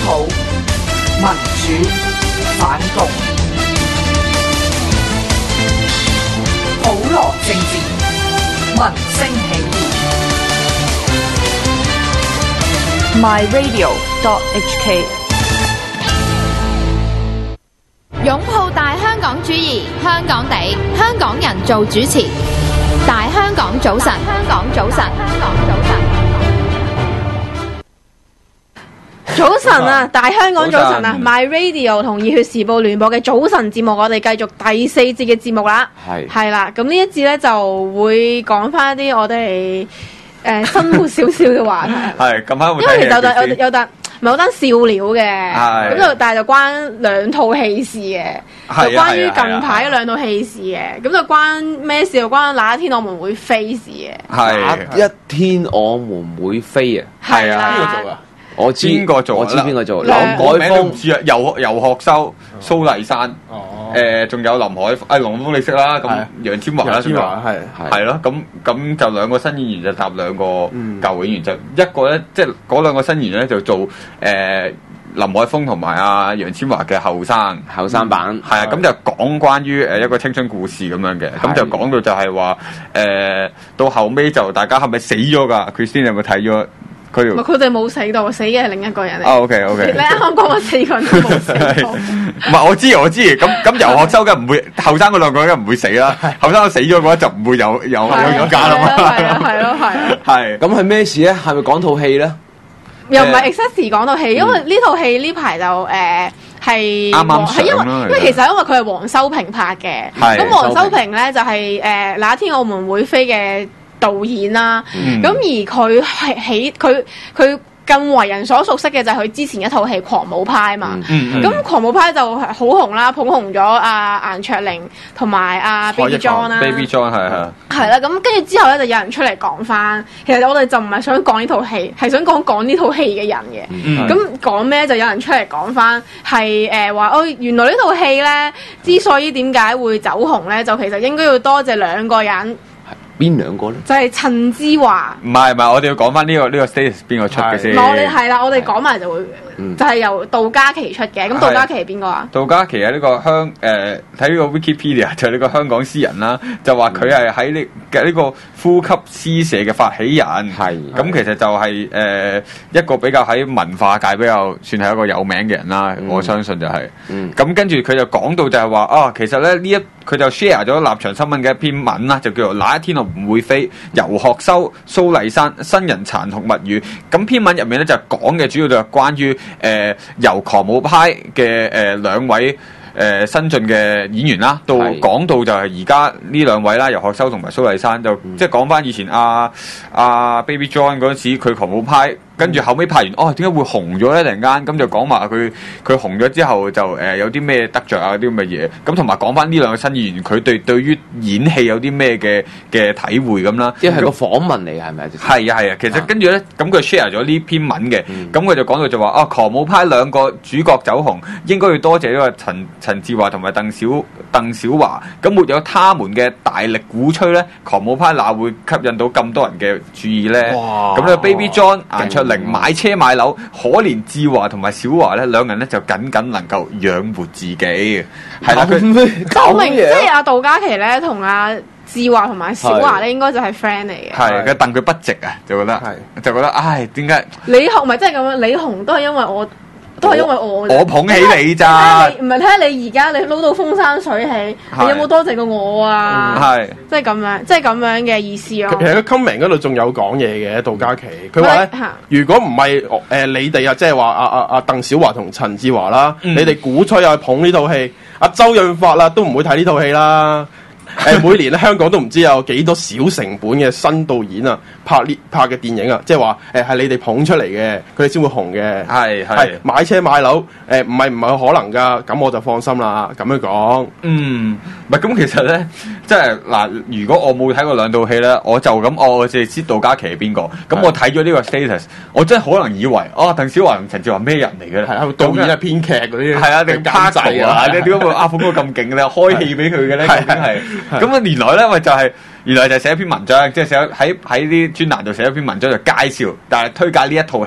普、民主、反共，普羅政治，民聲起義。 myradio.hk 擁抱大香港主義，香港地，香港人做主持。大香港早晨，香港早晨，香港早晨。 早晨啊，大香港早晨啊 ，My Radio 同熱血時報聯播嘅早晨節目，我哋繼續第4節嘅節目啦。係啦，咁呢一節咧就會講翻一啲我哋生活少少嘅話題。 係咁啱， 因為其實有單唔係好單笑料嘅，咁就但係就關兩套戲事嘅，就關於近排兩套戲事嘅，咁就關咩事？就關哪一天我們會飛事嘅。 哪一天我們會飛啊！ 係啊， 邊個做啊？ 我知邊個做？ 我知邊個做。 林海峰唔知啊，游學修、蘇麗珊，仲有林峰你識啦，咁楊千嬅啦，係咯，咁就兩個新演員就搭兩個舊演員，就一個咧，即係嗰兩個新演員咧就做林海峰同埋阿楊千嬅嘅後生版，係啊，咁就講關於一個青春故事咁樣嘅，咁就講到就係話到後尾就大家係咪死咗㗎？Christine有冇睇咗？佢哋冇死到，死嘅係另一個人嚟。 OK。 你啱啱講話4個人都冇死到。 唔係，我知。咁游學修梗唔會，後生嗰兩個梗唔會死啦。後生死咗嗰就唔會有咗假啦嘛。 係咯。 係。咁係咩事咧？係咪講套戲咧？ 又唔係 exactly 講套戲，因為呢套戲呢排就係啱因為其實因為佢係黃修平拍嘅。咁黃修平咧就係哪一天我們會飛嘅導演啦，咁而佢係佢更為人所熟悉嘅就係佢之前一套戲《狂舞派》嘛，咁《狂舞派》就係好紅啦，捧紅咗阿顏卓靈同埋阿 Baby John 啦 ，Baby John 係啦，咁跟住之後咧就有人出嚟講翻，其實我哋就唔係想講呢套戲，係想講呢套戲嘅人嘅，咁講咩就有人出嚟講翻，係話原來呢套戲咧之所以點解會走紅咧，就其實應該要多謝兩個人。 邊兩個咧？就係陳志華。 唔係，我哋要講翻呢個 status 邊個出嘅先。 我哋係啦，我哋講埋就會，就係由杜嘉琪出嘅。咁杜嘉琪係邊個啊？ 杜嘉琪係呢個睇呢個 Wikipedia 就係呢個香港詩人啦，就話佢係喺呢個呼吸詩社嘅發起人。係。咁其實就係一個比較喺文化界比較算係一個有名嘅人啦。我相信就係。咁跟住佢就講到就係話其實咧佢就 share 咗立場新聞嘅一篇文啦，就叫做哪一天我唔會飛，游學修、蘇麗珊新人殘酷物語。咁篇文入面咧就講嘅主要就係關於由狂舞派嘅兩位新進嘅演員啦，到講到就係而家呢兩位啦，游學修同埋蘇麗珊，就即係講翻以前阿 Baby John 嗰陣時佢狂舞派。跟住後尾拍完，點解會紅咗咧？突然間咁就講話佢紅咗之後就有啲咩得着啊啲咁嘅嘢，咁同埋講翻呢兩個新演員佢對於演戲有啲咩嘅體會咁啦。 即係個訪問嚟嘅係咪？ 係啊，其實跟住咧，咁佢 share 咗呢篇文嘅，咁佢就講到就話狂舞派兩個主角走紅，應該要多謝呢個陳志華同埋鄧小華，咁沒有他們嘅大力鼓吹咧，狂舞派哪會吸引到咁多人嘅注意咧？咁呢 Baby John 顏卓靈買車買樓，可憐志華同埋小華咧，兩人咧就僅能夠養活自己嘅，係啦。佢講明即係阿杜嘉琪咧同阿志華同埋小華咧，應該就係 friend 嚟嘅。 係佢戥佢不值啊，就覺得唉，點解李紅咪即係咁樣？李紅都係因為我捧起你咋？ 唔係睇下你而家你撈到風生水起，你有冇多謝過我啊？ 係即係咁樣嘅意思咯。 其實佢 comment 嗰度仲有講嘢嘅，杜嘉琪佢話咧，如果唔係你哋啊，即係話阿鄧小華同陳志華啦，你哋鼓吹又捧呢套戲，阿周潤發啦都唔會睇呢套戲啦。每年咧香港都唔知有幾多小成本嘅新導演啊拍嘅電影啊，即係話係你哋捧出嚟嘅，佢哋先會紅嘅。係買車買樓唔係可能㗎，咁我就放心啦。咁樣講， 唔係咁其實咧，即係嗱，如果我冇睇過兩套戲咧，我就咁我淨係知杜嘉琪係邊個。咁我睇咗呢個 status，我真係可能以為鄧小華同陳志華咩人嚟嘅咧？ 係導演係編劇嗰啲， 係啊，定監製啊？點解會捧到咁勁咧？開戲俾佢嘅咧？究竟係咁啊？原來咧，咪就係原來就寫一篇文章，即係寫喺啲專欄度寫一篇文章就介紹，但係推介呢一套戲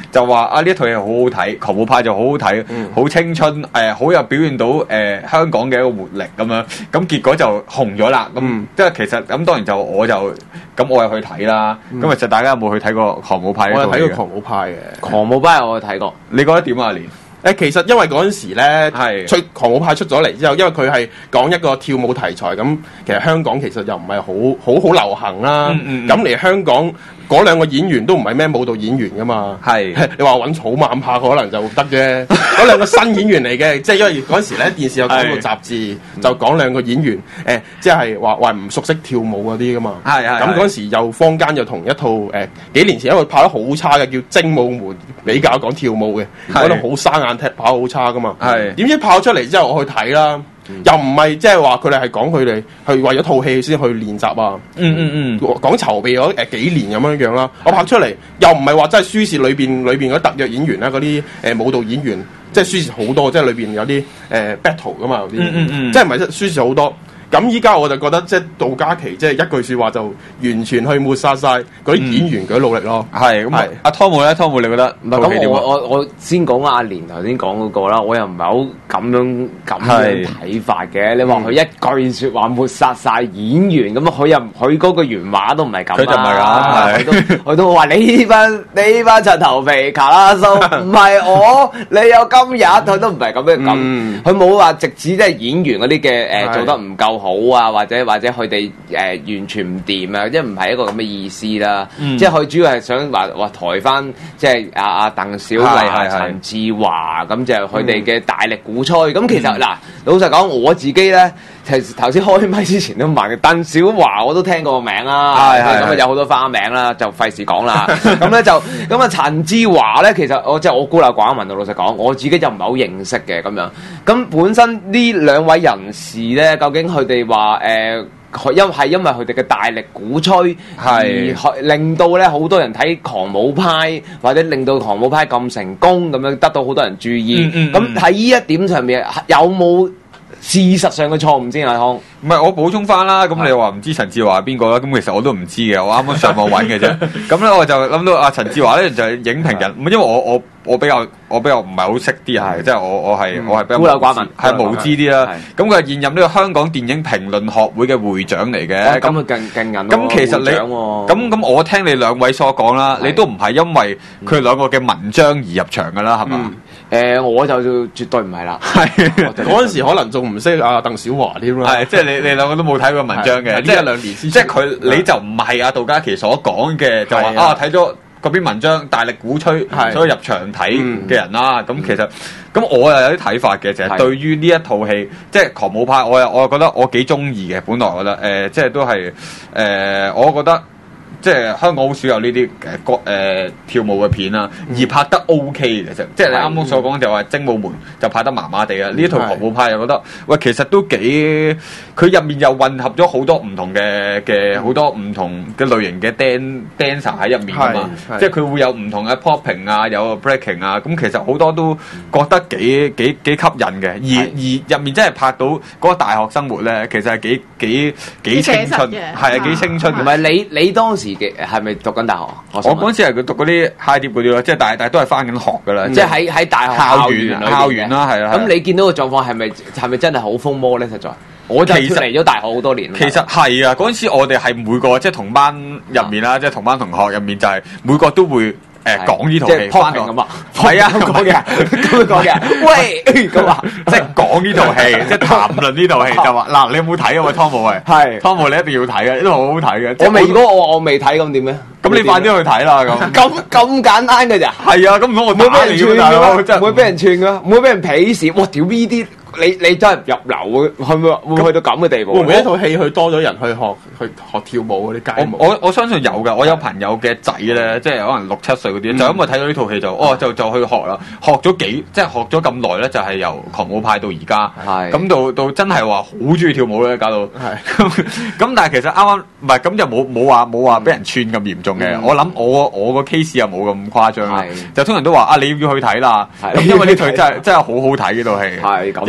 就話啊呢一套戲好好睇，狂舞派就好好睇，好青春，好有表現到香港嘅一個活力咁樣，咁結果就紅咗啦。咁即係其實咁當然就我又去睇啦。咁其實大家有冇去睇過狂舞派？ 我有睇過狂舞派嘅， 狂舞派我有睇過。 你覺得點啊？連？ 其實因為嗰陣時咧，狂舞派出咗嚟之後，因為佢係講一個跳舞題材，咁其實香港其實又唔係好流行啦。咁嚟香港嗰兩個演員都唔係咩舞蹈演員噶嘛，你話揾草蜢拍可能就得嘅。嗰兩個新演員嚟嘅，即係因為嗰陣時咧電視有廣告雜誌就講兩個演員，即係話唔熟悉跳舞嗰啲噶嘛。咁嗰陣時又坊間又同一套幾年前一個拍得好差嘅叫《精武門》比較講跳舞嘅，嗰度好生硬踢跑好差噶嘛。點知跑出嚟之後我去睇啦。又唔係即係話佢哋係講佢哋去為咗套戲先去練習啊，講籌備咗幾年咁樣啦。我拍出嚟又唔係話真係輸蝕裏邊嗰啲特約演員啦，嗰啲舞蹈演員，即係輸蝕好多，即係裏邊有啲battle 噶嘛，嗰啲，即係唔係輸蝕好多。咁依家我就覺得即係杜嘉琪即係一句説話就完全去抹殺晒嗰啲演員嘅努力咯。 係咁阿湯姆咧，湯姆你覺得？ 咁我先講阿連頭先講嗰個啦，我又唔係好咁樣睇法嘅。你話佢一句説話抹殺晒演員，咁佢嗰個原話都唔係咁。 佢就唔係咁， 佢都話你班柒頭皮卡拉蘇唔係我，你有今日，佢都唔係咁樣咁。佢冇話直指即係演員嗰啲嘅做得唔夠好啊，或者佢哋完全唔掂啊，即係唔係一個咁嘅意思啦。即係佢主要係想話抬翻即係阿鄧小華、陳志華咁就佢哋嘅大力鼓吹。咁其實嗱，老實講我自己咧，其實頭先開咪之前都問嘅鄧小華我都聽過個名啦，咁啊有好多花名啦，就費事講啦。咁咧就咁啊陳志華咧，其實我孤陋寡聞到老實講，我自己就唔係好認識嘅咁樣。咁本身呢兩位人士咧，究竟佢哋話因為佢哋嘅大力鼓吹，而令到咧好多人睇狂舞派，或者令到狂舞派咁成功咁樣得到好多人注意。咁喺呢一點上面有冇事實上嘅錯誤先啊？康， 唔係我補充翻啦。咁你話唔知陳志華係邊個啦？咁其實我都唔知嘅，我啱啱上網揾嘅啫。咁咧我就諗到阿陳志華咧就係影評人，因為我比較唔係好識啲啊，即係我係比較孤陋寡聞， 係無知啲啦。咁佢係現任呢個香港電影評論學會嘅會長嚟嘅。 咁啊勁人咯。 咁其實你咁我聽你兩位所講啦，你都唔係因為佢哋兩個嘅文章而入場㗎啦，係嘛？ 我就絕對唔係啦。 嗰陣時可能仲唔識阿鄧小華添啦。 即係你兩個都冇睇過文章嘅，即係 1-2年先。 即係你就唔係阿杜嘉琪所講嘅，就話睇咗嗰篇文章大力鼓吹，所以入場睇嘅人啦。咁其實咁我又有啲睇法嘅，就係對於呢一套戲，即係狂舞派，我又覺得我幾中意嘅。本來我覺得即係都係我覺得。即係香港好少有呢啲跳舞嘅片啦，而拍得 OK 嘅啫。即係你啱啱所講就話《精武門》就拍得麻麻地啊。呢一套狂舞派又覺得喂，其實都幾佢入面又混合咗好多唔同嘅好多唔同嘅類型嘅 dancer 喺入面啊嘛。即係佢會有唔同嘅 popping 啊，有 breaking 啊。咁其實好多都覺得幾吸引嘅。而入面真係拍到嗰個大學生活咧，其實係幾青春嘅，係啊幾青春。 唔係你當時係咪讀緊大學？ 我嗰陣時係佢讀嗰啲 high dip 嗰啲咯，即係但係都係翻緊學噶啦， 即係喺大學校園啦，係啦。 咁你見到個狀況係咪真係好風魔咧？實在，我就脫離咗大學好多年。 其實係啊，嗰陣時我哋係每個即係同班入面啦，即係同班同學入面就係每個都會講呢套戲翻嚟咁啊，係啊咁講嘅，喂咁啊，即係講呢套戲，即係談論呢套戲就話嗱，你有冇睇啊？喂，湯姆係湯姆，你一定要睇嘅，呢套好好睇嘅。 如果我未睇咁點咧？ 咁你快啲去睇啦咁簡單嘅咋？ 係啊，咁唔通我打你㗎嘛？ 唔會俾人串噶，唔會俾人鄙視。哇！屌呢啲你真係入流會去到咁嘅地步？ 會唔會一套戲去多咗人去學跳舞嗰啲街舞？ 我相信有㗎。我有朋友嘅仔咧，即係可能6-7歲嗰啲，就因為睇到呢套戲就去學啦。學咗咁耐咧，就係由狂舞派到而家，咁到真係話好中意跳舞咧，搞到咁。但係其實啱啱唔係咁就冇話俾人串咁嚴重嘅。我諗我個 case 又冇咁誇張啦，就通常都話你要去睇啦。咁因為呢套真係好好睇呢套戲，因為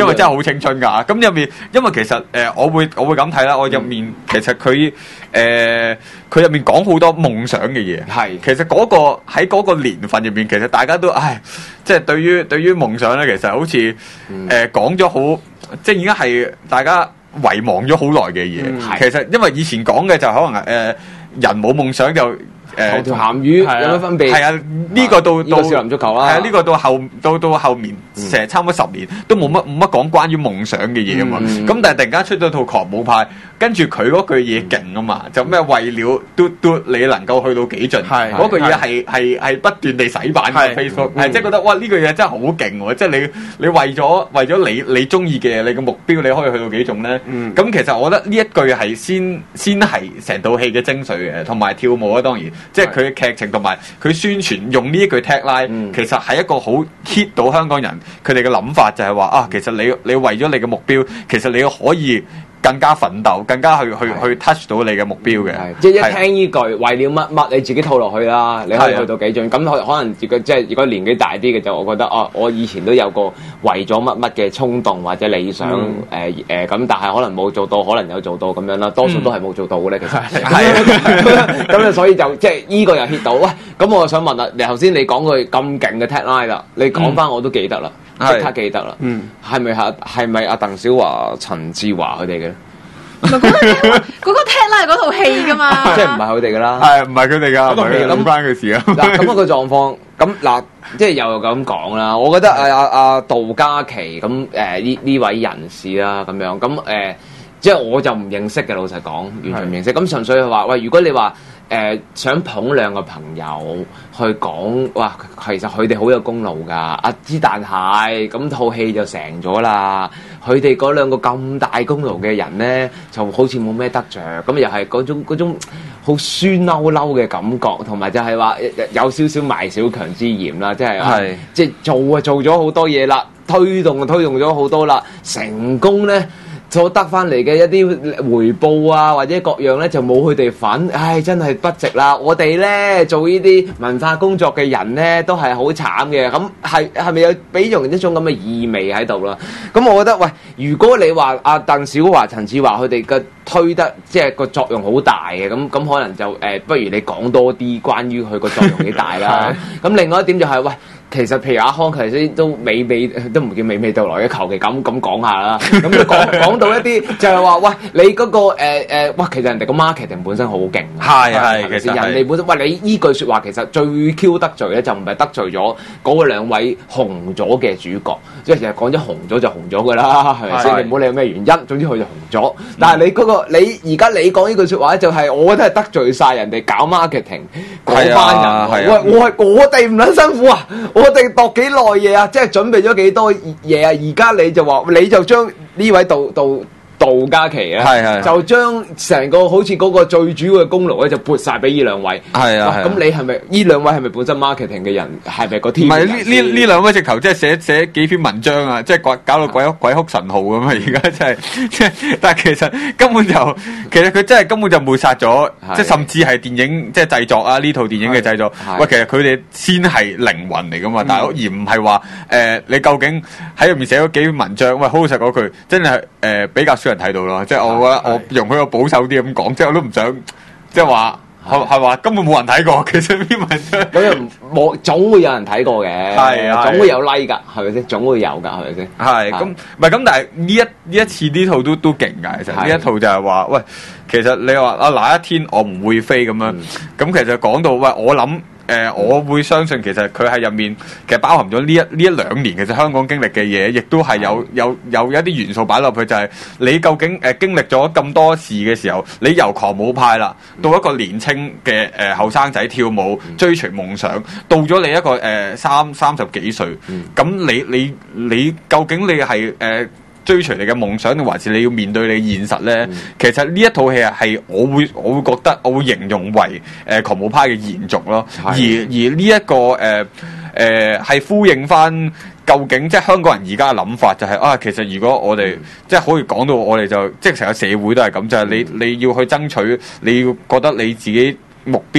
為真係好青春㗎。咁入面，因為其實我會咁睇啦。我入面其實佢入面講好多夢想嘅嘢。係，其實喺嗰個年份入面，其實大家都即係對於夢想咧，其實好似講咗好，即係已經係大家遺忘咗好耐嘅嘢。其實因為以前講嘅就可能人冇夢想就。 條鹹魚有乜分別？ 係啊，呢個到少林足球啦。 係啊，呢個到後面成差唔多10年都冇乜講關於夢想嘅嘢啊嘛。咁但係突然間出咗套狂舞派，跟住佢嗰句嘢勁啊嘛，就咩為了嘟你能夠去到幾盡？嗰句嘢係不斷地洗版嘅 Facebook， 係即係覺得哇呢句嘢真係好勁喎！即係你為咗你中意嘅你嘅目標，你可以去到幾盡咧？咁其實我覺得呢一句係先係成套戲嘅精髓嘅，同埋跳舞啊當然。即係佢嘅劇情同埋佢宣傳用呢一句 tagline，其實係一個好 hit 到香港人佢哋嘅諗法，就係話其實你為咗你嘅目標，其實你可以更加奮鬥，更加去 touch 到你嘅目標嘅。 即係一聽呢句為了乜乜，你自己套落去啦，你可以去到幾盡。咁可能如果年紀大啲嘅就，我覺得我以前都有個為咗乜乜嘅衝動或者理想咁，但係可能冇做到，可能有做到咁樣啦。多數都係冇做到嘅咧，其實係咁啊，所以就即係呢個又 hit 到。喂，咁我想問啦，頭先你講句咁勁嘅 tagline 啦，你講翻我都記得啦，即刻記得啦。係咪阿鄧小華、陳志華佢哋嘅？ 嗰個 tagline 係嗰套戲噶嘛， 即係唔係佢哋噶啦， 係唔係佢哋噶？諗翻嘅事啊！ 嗱，咁個狀況，咁嗱，即係又咁講啦。我覺得阿杜嘉琪咁呢位人士啦，咁樣咁即係我就唔認識嘅，老實講，完全唔認識。咁純粹係話，喂，如果你話想捧兩個朋友去講，哇，其實佢哋好有功勞㗎。但係咁套戲就成咗啦。佢哋嗰兩個咁大功勞嘅人咧，就好似冇咩得着。咁又係嗰種好酸溜溜嘅感覺，同埋就係話有少少賣小強之嫌啦，即係即係做咗好多嘢啦，推動咗好多啦，成功咧。所得翻嚟嘅一啲回報啊，或者各樣咧就冇佢哋份，真係不值啦！我哋咧做呢啲文化工作嘅人咧，都係好慘嘅。咁係咪有俾人一種咁嘅意味喺度啦？咁我覺得，喂，如果你話阿鄧小華、陳志華佢哋嘅推得即係個作用好大嘅，咁可能就不如你講多啲關於佢個作用幾大啦。咁另外一點就係，喂。其實譬如阿康，其實都娓娓都唔叫娓娓道來嘅，求其咁講下啦。咁就講到一啲就係話，喂，你嗰個哇，其實人哋個 marketing 本身好勁，係其實人哋本身，喂，你依句説話其實最 Q 得罪咧，就唔係得罪咗嗰兩位紅咗嘅主角，即係其實講咗紅咗就紅咗噶啦，係咪先？你唔好理有咩原因，總之佢就紅咗。但係你嗰個你而家你講呢句説話咧，就係我覺得係得罪晒人哋搞 marketing 嗰班人。喂，我哋唔撚辛苦啊！我哋度幾耐嘢啊！即係準備咗幾多嘢啊！而家你就話，你就將呢位杜嘉琪啊，就將成個好似嗰個最主要嘅功勞咧，就撥晒俾呢兩位。咁你係咪呢兩位係咪本身 marketing 嘅人？係咪個 team？唔係呢兩位直頭即係寫幾篇文章啊！即係搞到鬼哭神號咁啊！而家真係即係，但係其實根本就其實佢真係根本就抹殺咗，即係甚至係電影即係製作啊！呢套電影嘅製作，喂，其實佢哋先係靈魂嚟噶嘛，大佬，而唔係話你究竟喺入面寫咗幾篇文章？喂，好老實嗰句，真係比較少人睇到咯，即係我覺得我容許我保守啲咁講，即係我都唔想即係話係話根本冇人睇過，其實呢篇文章咁又冇，總會有人睇過嘅，總會有 like 㗎，係咪先？總會有㗎，係咪先？ 係咁，唔係咁，但係呢一次呢套都勁㗎，其實呢一套就係話，喂，其實你話哪一天我唔會飛咁樣，咁其實講到喂，我諗。我會相信其實佢喺入面其實包含咗呢一兩年其實香港經歷嘅嘢，亦都係有一啲元素擺落去，就係你究竟經歷咗咁多事嘅時候，你由狂舞派啦，到一個年青嘅後生仔跳舞追隨夢想，到咗你一個三十幾歲，咁你究竟你係追隨你嘅夢想，定還是你要面對你現實咧？其實呢一套戲係我會覺得我會形容為狂舞派嘅延續咯。而呢一個係呼應翻究竟即係香港人而家嘅諗法，就係其實如果我哋即係可以講到我哋就即係成個社會都係咁，就係你要去爭取，你要覺得你自己目標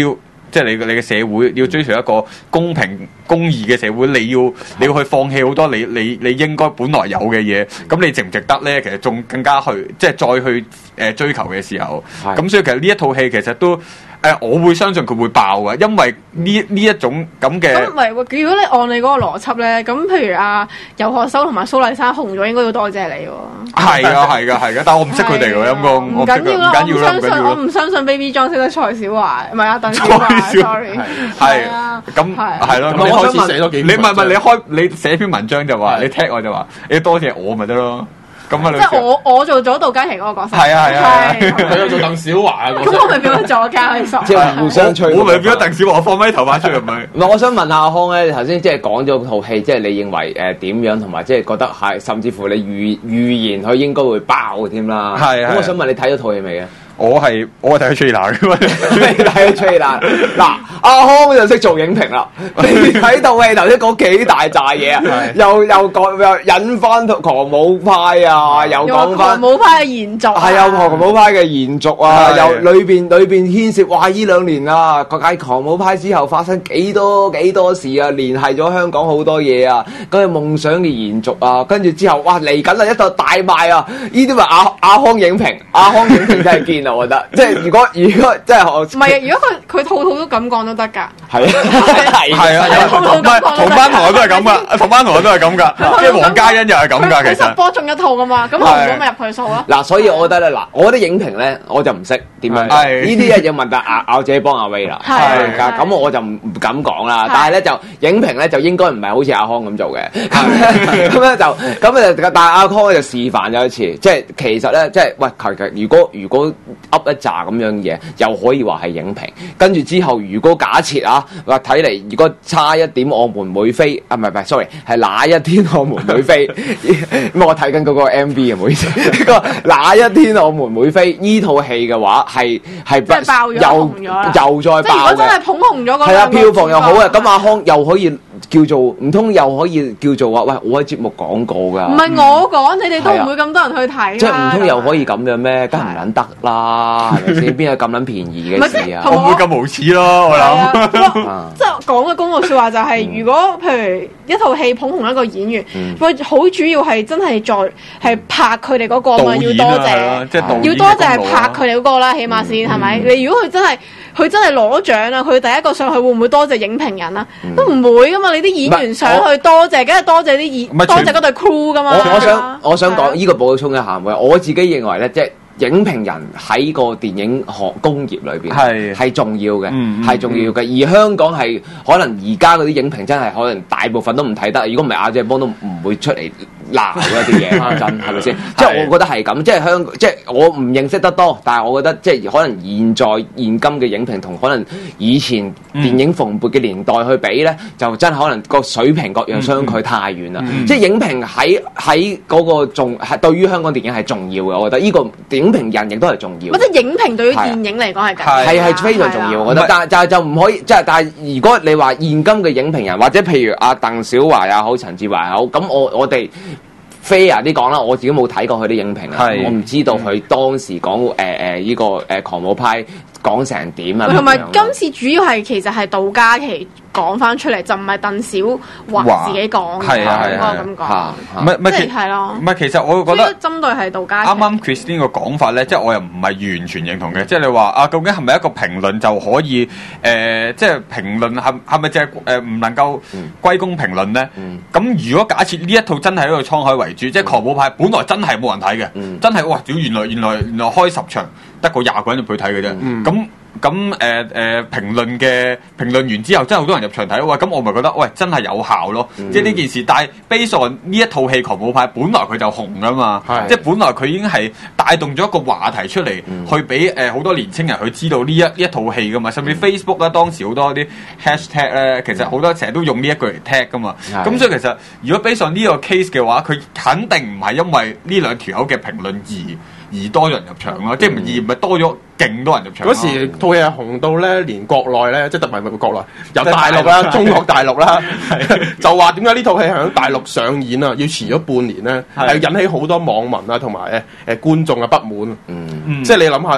即係你嘅社會要追求一個公平公義嘅社會，你要去放棄好多你應該本來有嘅嘢，咁你值唔值得咧？其實仲更加去即係再去追求嘅時候，咁所以其實呢一套戲其實都。我會相信佢會爆嘅，因為呢一種咁嘅。咁唔係喎，如果你按你嗰個邏輯咧，咁譬如游學修同埋蘇麗珊紅咗，應該要多謝你喎。係㗎，但係我唔識佢哋喎，陰公。唔緊要啦，我唔相信 Baby John 識得蔡小華，唔係啊，鄧小華 ，sorry。係咁係咯，咁你開始寫多幾。你唔係你寫篇文章就話你踢我就話，你多謝我咪得咯。即係我做咗杜嘉琪嗰個角色， 係啊， 佢又做鄧小華啊， 咁我咪變咗作家去即係互相吹。 我咪變咗鄧小華，我放翻啲頭髮出嚟咪。 唔係，我想問下阿康咧，頭先即係講咗套戲，即係你認為點樣，同埋即係覺得係，甚至乎你預言佢應該會爆添啦。係咁我想問你睇咗套戲未啊？ 我係睇咗 trailer 嘅嘛， 睇咗 trailer。嗱，阿康就識做影評啦。你睇套戲頭先講幾大扎嘢啊？又引翻狂舞派啊，又講翻狂舞派嘅延續。 係啊，狂舞派嘅延續啊，又裏邊牽涉哇！呢2年啊，喺狂舞派之後發生幾多事啊，聯繫咗香港好多嘢啊，咁嘅夢想嘅延續啊，跟住之後哇嚟緊啊一套大賣啊！呢啲咪阿康影評，阿康影評真係堅啊！我覺得，即係如果即係我唔係啊，如果佢套都咁講都得㗎。 係啊，同班同學都係咁噶，同班同學都係咁噶，即係黃嘉欣又係咁噶，其實。 波中一套㗎嘛，咁紅咗咪入去數咯。 嗱，所以我覺得咧，我覺得影評咧，我就唔識點樣。呢啲嘢要問得我自己幫阿威啦。係咁我就唔敢講啦。但係咧就影評咧就應該唔係好似阿康咁做嘅。咁咧就但係阿康咧就示範咗一次，即係其實咧即係喂，如果噏一紮咁樣嘢，又可以話係影評。跟住之後，如果假設話睇嚟，如果差一點我們會飛啊，唔係 sorry， 係哪一天我們會飛？咁我睇緊嗰個 MV 啊，唔好意思。哪一天我們會飛？呢套戲嘅話係爆咗又再爆嘅。即係如果真係捧紅咗嗰係啊，票房又好嘅，咁阿康又可以。叫做唔通又可以叫做話喂，我喺節目講過㗎。 唔係我講，你哋都唔會咁多人去睇。 即係唔通又可以咁樣咩？梗係唔撚得啦，係咪先？邊有咁撚便宜嘅事啊？ 我唔會咁無恥咯，我諗。 即係講嘅公道説話就係，如果譬如一套戲捧紅一個演員，佢好主要係真係係拍佢哋嗰個嘛，要多謝，要多謝係拍佢哋嗰個啦，起碼先係咪？你如果佢真係攞獎啊，佢第一個上去會唔會多謝影評人啊？都唔會㗎嘛。你啲演員上去多謝，梗係多謝啲多謝嗰隊 crew 㗎嘛。 我想講呢個補充一下，我自己認為咧，即係影評人喺個電影工業裏邊係重要嘅，係重要嘅。而香港係可能而家嗰啲影評真係可能大部分都唔睇得。如果唔係亞姐幫都唔會出嚟鬧一啲嘢，真係咪先？即係我覺得係咁，即係即係我唔認識得多，但係我覺得即係可能現今嘅影評同可能以前電影蓬勃嘅年代去比咧，就真係可能個水平各樣相距太遠啦。即係影評喺嗰個係對於香港電影係重要嘅，我覺得呢個影評人亦都係重要。 即係影評對於電影嚟講係咁， 係非常重要。我覺得，但係就唔可以即係，但係如果你話現今嘅影評人，或者譬如阿鄧小華也好、陳志華也好，咁我哋。fair 啲講啦，我自己冇睇過佢啲影評啊，我唔知道佢當時講呢個狂舞派講成點啊。 同埋今次主要係其實係杜嘉琪講翻出嚟，就唔係鄧小華自己講嘅，應該咁講。唔係係咯， 唔係其實我覺得針對係杜嘉琪。 啱啱 Christine 個講法咧，即係我又唔係完全認同嘅。即係你話啊，究竟係咪一個評論就可以即係評論係咪淨係唔能夠歸功評論咧？咁如果假設呢一套真係一個滄海遺珠，即係狂舞派本來真係冇人睇嘅，真係哇！屌原來開10場得個20個人入去睇嘅啫，咁評論完之後真係好多人入場睇，喂，咁我咪覺得喂真係有效咯，即係呢件事。但係 based on 呢一套戲狂舞派本來佢就紅噶嘛，即係本來佢已經係帶動咗一個話題出嚟，去俾好多年青人去知道呢一套戲噶嘛，甚至 Facebook 咧當時好多啲 hashtag 咧，其實好多成日都用呢一句嚟 tag 噶嘛，咁所以其實如果 based on 呢個 case 嘅話，佢肯定唔係因為呢兩條友嘅評論而多人入場咯，即係而唔係多咗勁多人入場。 嗰時套戲係紅到咧，連國內咧，即係唔係國內，由大陸啦、中國大陸啦，就話點解呢套戲喺大陸上演啊，要遲咗半年咧，係引起好多網民啊同埋觀眾嘅不滿。即係你諗下，大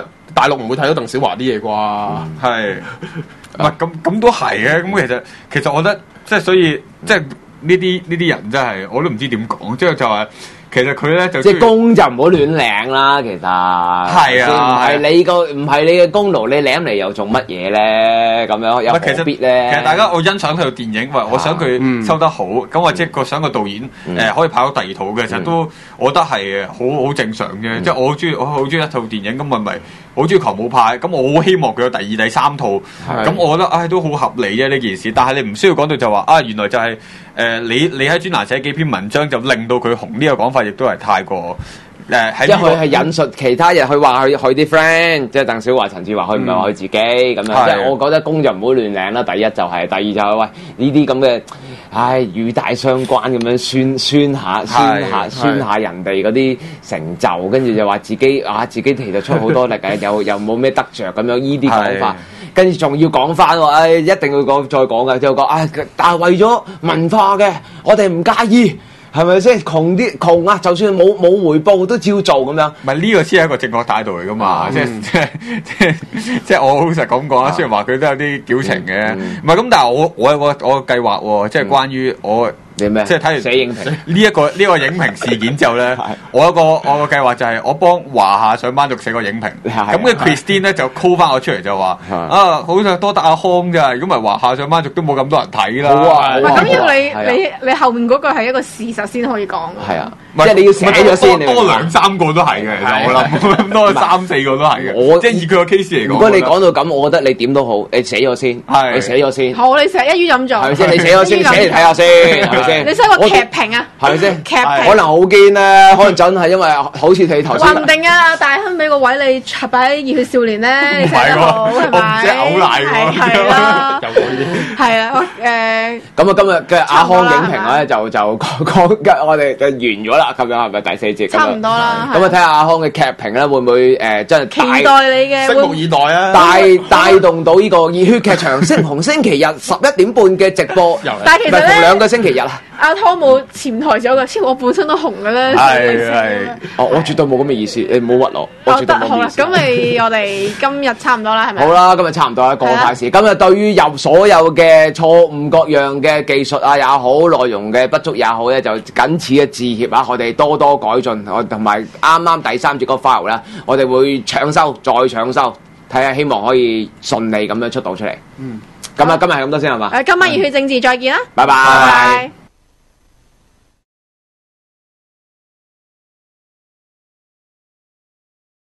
大陸唔會睇到鄧小華啲嘢啩？ 係，唔係咁都係嘅。咁其實我覺得即係所以即係呢啲人真係我都唔知點講，即係就係。其實佢咧就即係功就唔好亂領啦，其實係啊，唔係你嘅功勞，你領嚟又做乜嘢咧？咁樣又何必咧？ 其實大家我欣賞佢套電影，我想佢收得好，咁或者想個導演可以拍到第二套嘅，其實都我覺得係好正常嘅。即係我好中意一套電影，咁咪好中意狂舞派，咁我好希望佢有第二、第三套。咁我覺得都好合理啫呢件事。但係你唔需要講到就話原來就係你喺專欄寫幾篇文章就令到佢紅呢個講法。亦都係太過即係佢係引述其他人，佢話佢啲 friend， 即係鄧小華、陳志華，佢唔係話佢自己咁樣。即係我覺得功就唔好亂領啦。第一就係，第二就係喂呢啲咁嘅，語帶相關咁樣宣下人哋嗰啲成就，跟住就話自己自己其實出好多力嘅，又冇咩得着咁樣，呢啲講法。跟住仲要講翻喎，一定要再講嘅，就講但係為咗文化嘅，我哋唔介意。係咪先窮啊？就算冇回報都照做咁樣。 唔係呢個先係一個正確態度嚟噶嘛？即係我好實咁講啦。雖然話佢都有啲矯情嘅，唔係咁，但係我有個計劃喎，即係關於我。 你咩？ 即係睇完寫影評呢個影評事件之後咧，我個計劃就係我幫華夏上班族寫個影評。咁嘅 Christine 咧就 call 翻我出嚟就話好想多得阿康咋，如果唔係華夏上班族都冇咁多人睇啦。 咁要你後面嗰句係一個事實先可以講。 係啊，即係你要寫咗先， 多兩三個都係嘅。其實我諗多3、4個都係嘅。即係以佢個 case 嚟講。 如果你講到咁，我覺得你點都好，你寫咗先。你寫咗先。 好，你寫一於咁做。 係咪先？你寫咗先，寫嚟睇下先。 你寫個劇評啊？ 係咪先？ 劇評可能好堅咧，可能真係因為好似你頭先。 話唔定啊！大亨俾個位你擺喺熱血少年咧，你寫得好係咪？ 嘔奶喎！ 係啦，係啦， 咁啊，今日嘅阿康影評咧就講我哋就完咗啦，咁樣係咪第4節？ 差唔多啦。 咁啊，睇下阿康嘅劇評咧，會唔會真係期待你嘅？ 拭目以待啊！ 帶動到呢個熱血劇場逢星期日11點半嘅直播， 但係其實咧， 同2個星期日啊。 阿湯冇潛台咗嘅，我本身都紅嘅咧。 係。 我絕對冇咁嘅意思，你唔好屈我。我絕對冇咁嘅意思。 好啦，咁我哋今日差唔多啦，係咪？ 好啦，今日差唔多啦，過快時。今日對於所有嘅錯誤各樣嘅技術也好，內容嘅不足也好咧，就僅此嘅致歉啊！我哋多多改進，同埋啱第3節嗰個 file 咧，我哋會搶修再搶修，睇下希望可以順利咁樣出到出嚟。咁啊，今日係咁多先係嘛？ 今晚熱血政治再見啦， 拜拜。